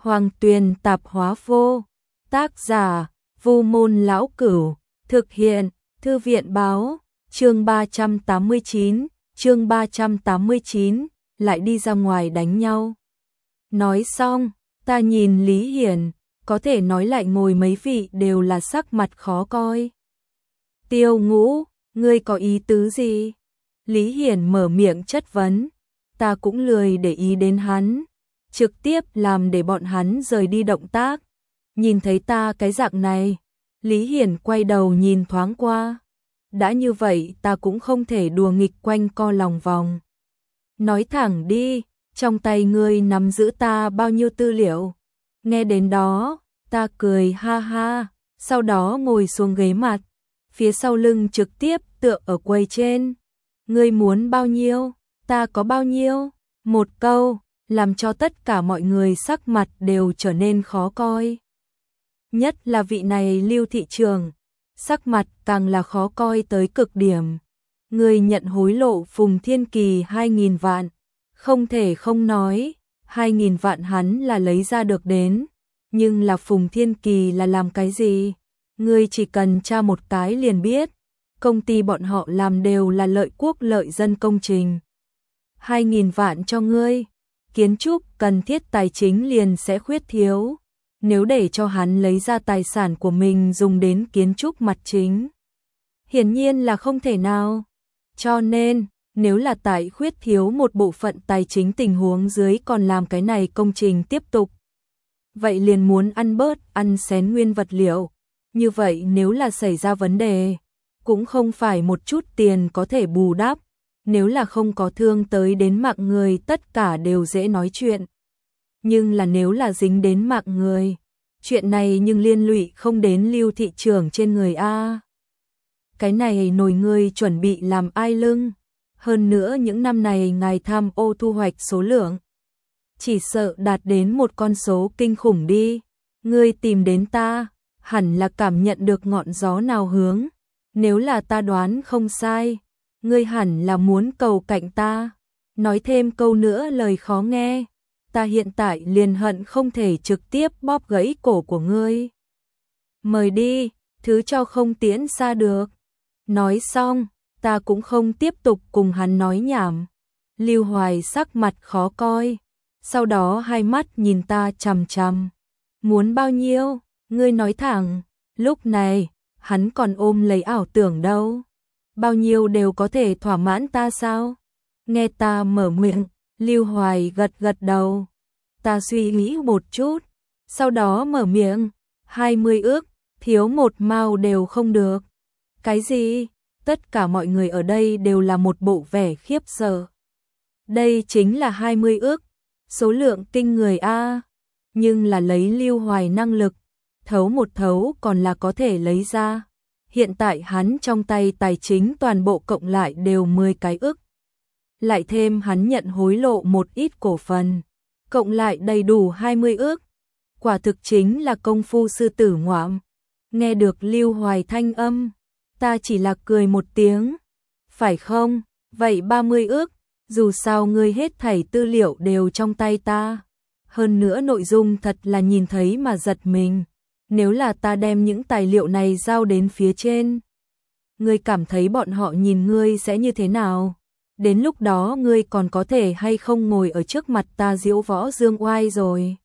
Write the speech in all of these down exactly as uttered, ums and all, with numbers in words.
Hoàng Tuyền tạp hóa vô. Tác giả, Vu Môn Lão Cửu. Thực hiện, Thư viện báo. Chương ba trăm tám mươi chín, chương ba trăm tám mươi chín, lại đi ra ngoài đánh nhau. Nói xong, ta nhìn Lý Hiển, có thể nói lại ngồi mấy vị đều là sắc mặt khó coi. Tiêu Ngũ, ngươi có ý tứ gì? Lý Hiển mở miệng chất vấn, ta cũng lười để ý đến hắn, trực tiếp làm để bọn hắn rời đi động tác. Nhìn thấy ta cái dạng này, Lý Hiển quay đầu nhìn thoáng qua. Đã như vậy ta cũng không thể đùa nghịch quanh co lòng vòng. Nói thẳng đi, trong tay ngươi nắm giữ ta bao nhiêu tư liệu? Nghe đến đó, ta cười ha ha, sau đó ngồi xuống ghế mặt, phía sau lưng trực tiếp tựa ở quầy trên. Ngươi muốn bao nhiêu, ta có bao nhiêu? Một câu, làm cho tất cả mọi người sắc mặt đều trở nên khó coi. Nhất là vị này Lưu thị trưởng, sắc mặt càng là khó coi tới cực điểm. Người nhận hối lộ Phùng Thiên Kỳ hai nghìn vạn, không thể không nói, hai nghìn vạn hắn là lấy ra được đến, nhưng là Phùng Thiên Kỳ là làm cái gì? Ngươi chỉ cần tra một cái liền biết, công ty bọn họ làm đều là lợi quốc lợi dân công trình. hai nghìn vạn cho ngươi, kiến trúc cần thiết tài chính liền sẽ khuyết thiếu. Nếu để cho hắn lấy ra tài sản của mình dùng đến kiến trúc mặt chính, hiển nhiên là không thể nào. Cho nên, nếu là tại khuyết thiếu một bộ phận tài chính tình huống dưới còn làm cái này công trình tiếp tục, vậy liền muốn ăn bớt, ăn xén nguyên vật liệu. Như vậy nếu là xảy ra vấn đề, cũng không phải một chút tiền có thể bù đắp. Nếu là không có thương tới đến mạng người tất cả đều dễ nói chuyện. Nhưng là nếu là dính đến mạng người, chuyện này nhưng liên lụy không đến Lưu thị trưởng trên người a. Cái này nổi ngươi chuẩn bị làm ai lưng? Hơn nữa những năm này ngài tham ô thu hoạch số lượng, chỉ sợ đạt đến một con số kinh khủng đi. Ngươi tìm đến ta, hẳn là cảm nhận được ngọn gió nào hướng. Nếu là ta đoán không sai, ngươi hẳn là muốn cầu cạnh ta. Nói thêm câu nữa lời khó nghe, ta hiện tại liền hận không thể trực tiếp bóp gãy cổ của ngươi. Mời đi, thứ cho không tiễn xa được. Nói xong, ta cũng không tiếp tục cùng hắn nói nhảm. Lưu Hoài sắc mặt khó coi, sau đó hai mắt nhìn ta chằm chằm. Muốn bao nhiêu, ngươi nói thẳng. Lúc này, hắn còn ôm lấy ảo tưởng đâu. Bao nhiêu đều có thể thỏa mãn ta sao? Nghe ta mở miệng, Lưu Hoài gật gật đầu. Ta suy nghĩ một chút, sau đó mở miệng, hai mươi ước, thiếu một mao đều không được. Cái gì? Tất cả mọi người ở đây đều là một bộ vẻ khiếp sợ. Đây chính là hai mươi ước, số lượng kinh người a. Nhưng là lấy Lưu Hoài năng lực, thấu một thấu còn là có thể lấy ra. Hiện tại hắn trong tay tài chính toàn bộ cộng lại đều mười cái ức. Lại thêm hắn nhận hối lộ một ít cổ phần, cộng lại đầy đủ hai mươi ức. Quả thực chính là công phu sư tử ngoạm. Nghe được Lưu Hoài thanh âm, ta chỉ là cười một tiếng. Phải không? Vậy ba mươi ức, dù sao ngươi hết thảy tư liệu đều trong tay ta. Hơn nữa nội dung thật là nhìn thấy mà giật mình. Nếu là ta đem những tài liệu này giao đến phía trên, ngươi cảm thấy bọn họ nhìn ngươi sẽ như thế nào? Đến lúc đó ngươi còn có thể hay không ngồi ở trước mặt ta diễu võ dương oai rồi.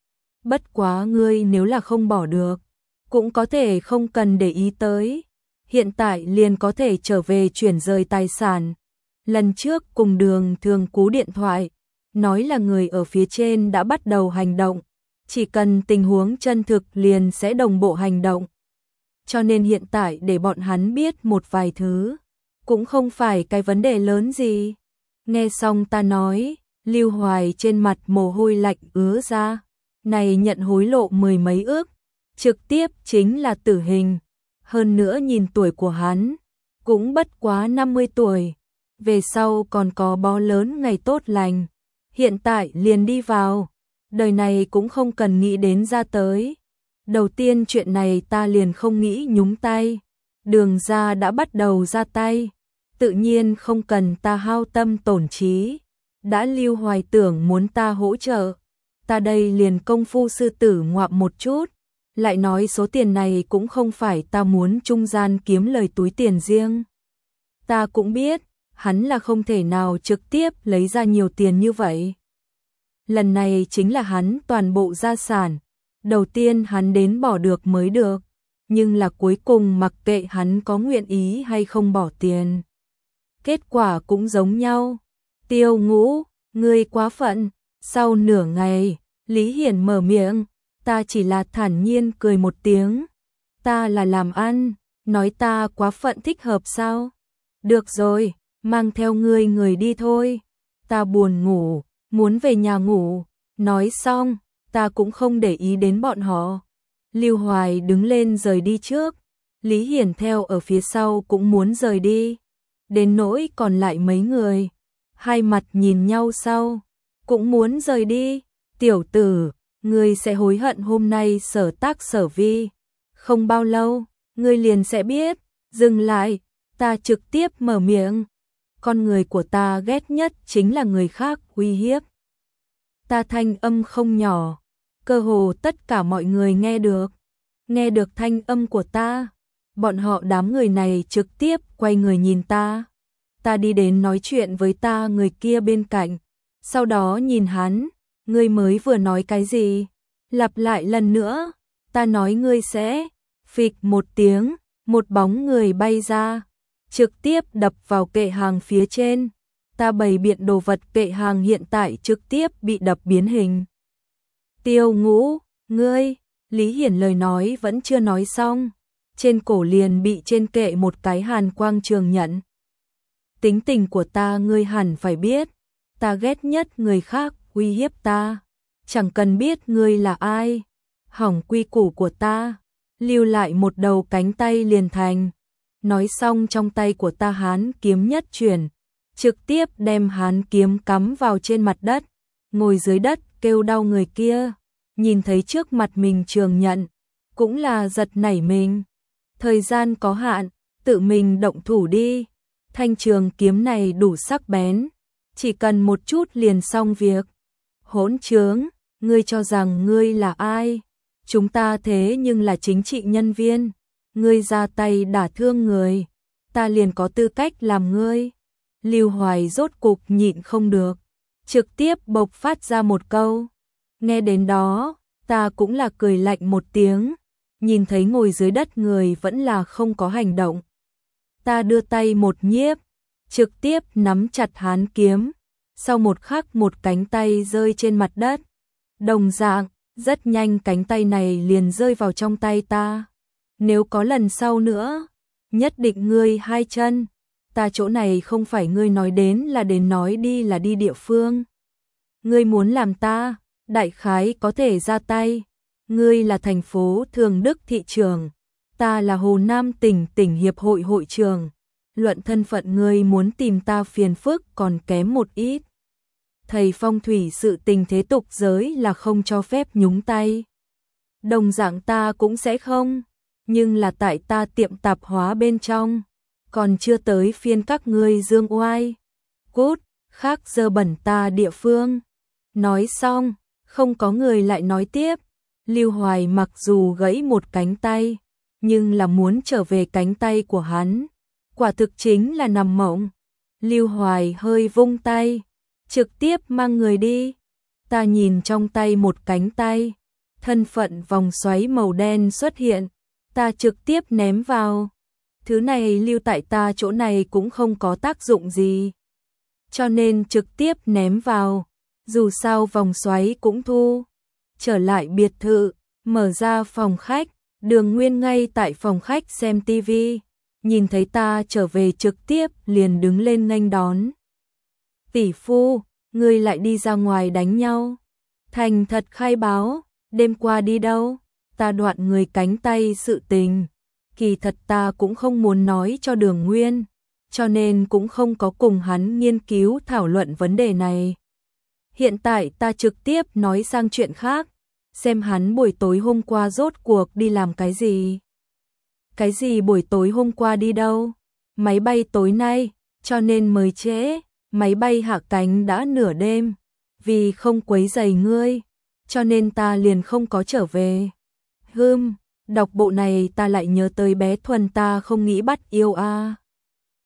Bất quá ngươi nếu là không bỏ được, cũng có thể không cần để ý tới. Hiện tại liền có thể trở về chuyển rời tài sản. Lần trước cùng Đường Thường cú điện thoại, nói là người ở phía trên đã bắt đầu hành động. Chỉ cần tình huống chân thực liền sẽ đồng bộ hành động. Cho nên hiện tại để bọn hắn biết một vài thứ, cũng không phải cái vấn đề lớn gì. Nghe xong ta nói, Lưu Hoài trên mặt mồ hôi lạnh ứa ra. Này nhận hối lộ mười mấy ước, trực tiếp chính là tử hình. Hơn nữa nhìn tuổi của hắn, cũng bất quá năm mươi tuổi. Về sau còn có bó lớn ngày tốt lành. Hiện tại liền đi vào. Đời này cũng không cần nghĩ đến ra tới. Đầu tiên chuyện này ta liền không nghĩ nhúng tay. Đường ra đã bắt đầu ra tay. Tự nhiên không cần ta hao tâm tổn trí. Đã Lưu Hoài tưởng muốn ta hỗ trợ, ta đây liền công phu sư tử ngoạm một chút, lại nói số tiền này cũng không phải ta muốn trung gian kiếm lời túi tiền riêng. Ta cũng biết, hắn là không thể nào trực tiếp lấy ra nhiều tiền như vậy. Lần này chính là hắn toàn bộ gia sản, đầu tiên hắn đến bỏ được mới được, nhưng là cuối cùng mặc kệ hắn có nguyện ý hay không bỏ tiền. Kết quả cũng giống nhau. Tiêu Ngũ, ngươi quá phận. Sau nửa ngày, Lý Hiển mở miệng, ta chỉ là thản nhiên cười một tiếng. Ta là làm ăn, nói ta quá phận thích hợp sao? Được rồi, mang theo ngươi người đi thôi. Ta buồn ngủ, muốn về nhà ngủ. Nói xong, ta cũng không để ý đến bọn họ. Lưu Hoài đứng lên rời đi trước. Lý Hiển theo ở phía sau cũng muốn rời đi. Đến nỗi còn lại mấy người, hai mặt nhìn nhau sau, cũng muốn rời đi. Tiểu tử, ngươi sẽ hối hận hôm nay sở tác sở vi. Không bao lâu, ngươi liền sẽ biết. Dừng lại, ta trực tiếp mở miệng. Con người của ta ghét nhất chính là người khác uy hiếp. Ta thanh âm không nhỏ, cơ hồ tất cả mọi người nghe được. Nghe được thanh âm của ta, bọn họ đám người này trực tiếp quay người nhìn ta. Ta đi đến nói chuyện với ta người kia bên cạnh, sau đó nhìn hắn, ngươi mới vừa nói cái gì? Lặp lại lần nữa, ta nói ngươi sẽ, phịch một tiếng, một bóng người bay ra, trực tiếp đập vào kệ hàng phía trên. Ta bày biện đồ vật kệ hàng hiện tại trực tiếp bị đập biến hình. Tiêu Ngũ, ngươi, Lý Hiển lời nói vẫn chưa nói xong, trên cổ liền bị trên kệ một cái hàn quang trường nhận. Tính tình của ta ngươi hẳn phải biết, ta ghét nhất người khác uy hiếp ta, chẳng cần biết ngươi là ai, hỏng quy củ của ta, lưu lại một đầu cánh tay liền thành. Nói xong trong tay của ta hán kiếm nhất chuyển, trực tiếp đem hán kiếm cắm vào trên mặt đất, ngồi dưới đất kêu đau người kia, nhìn thấy trước mặt mình trường nhận, cũng là giật nảy mình. Thời gian có hạn, tự mình động thủ đi. Thanh trường kiếm này đủ sắc bén, chỉ cần một chút liền xong việc. Hỗn trướng, ngươi cho rằng ngươi là ai? Chúng ta thế nhưng là chính trị nhân viên, ngươi ra tay đả thương người, ta liền có tư cách làm ngươi. Lưu Hoài rốt cục nhịn không được, trực tiếp bộc phát ra một câu. Nghe đến đó, ta cũng là cười lạnh một tiếng, nhìn thấy ngồi dưới đất người vẫn là không có hành động. Ta đưa tay một nhiếp, trực tiếp nắm chặt hán kiếm, sau một khắc một cánh tay rơi trên mặt đất. Đồng dạng, rất nhanh cánh tay này liền rơi vào trong tay ta. Nếu có lần sau nữa, nhất định ngươi hai chân. Ta chỗ này không phải ngươi nói đến là đến nói đi là đi địa phương. Ngươi muốn làm ta, đại khái có thể ra tay. Ngươi là thành phố Thường Đức thị trưởng, ta là Hồ Nam tỉnh tỉnh hiệp hội hội trưởng. Luận thân phận ngươi muốn tìm ta phiền phức còn kém một ít. Thầy phong thủy sự tình thế tục giới là không cho phép nhúng tay. Đồng dạng ta cũng sẽ không, nhưng là tại ta tiệm tạp hóa bên trong, còn chưa tới phiên các ngươi dương oai. Cút, khác dơ bẩn ta địa phương. Nói xong, không có người lại nói tiếp. Lưu Hoài mặc dù gãy một cánh tay, nhưng là muốn trở về cánh tay của hắn, quả thực chính là nằm mộng. Lưu Hoài hơi vung tay, trực tiếp mang người đi. Ta nhìn trong tay một cánh tay, thân phận vòng xoáy màu đen xuất hiện, ta trực tiếp ném vào. Thứ này lưu tại ta chỗ này cũng không có tác dụng gì, cho nên trực tiếp ném vào, dù sao vòng xoáy cũng thu. Trở lại biệt thự, mở ra phòng khách, Đường Nguyên ngay tại phòng khách xem tivi, nhìn thấy ta trở về trực tiếp liền đứng lên nghênh đón. Tỷ phu, ngươi lại đi ra ngoài đánh nhau. Thành thật khai báo, đêm qua đi đâu? Ta đoạn người cánh tay sự tình. Kỳ thật ta cũng không muốn nói cho Đường Nguyên, cho nên cũng không có cùng hắn nghiên cứu thảo luận vấn đề này. Hiện tại ta trực tiếp nói sang chuyện khác, xem hắn buổi tối hôm qua rốt cuộc đi làm cái gì. Cái gì buổi tối hôm qua đi đâu? Máy bay tối nay, cho nên mới trễ, máy bay hạ cánh đã nửa đêm, vì không quấy rầy ngươi, cho nên ta liền không có trở về. Hừm, đọc bộ này ta lại nhớ tới bé Thuần, ta không nghĩ bắt yêu a.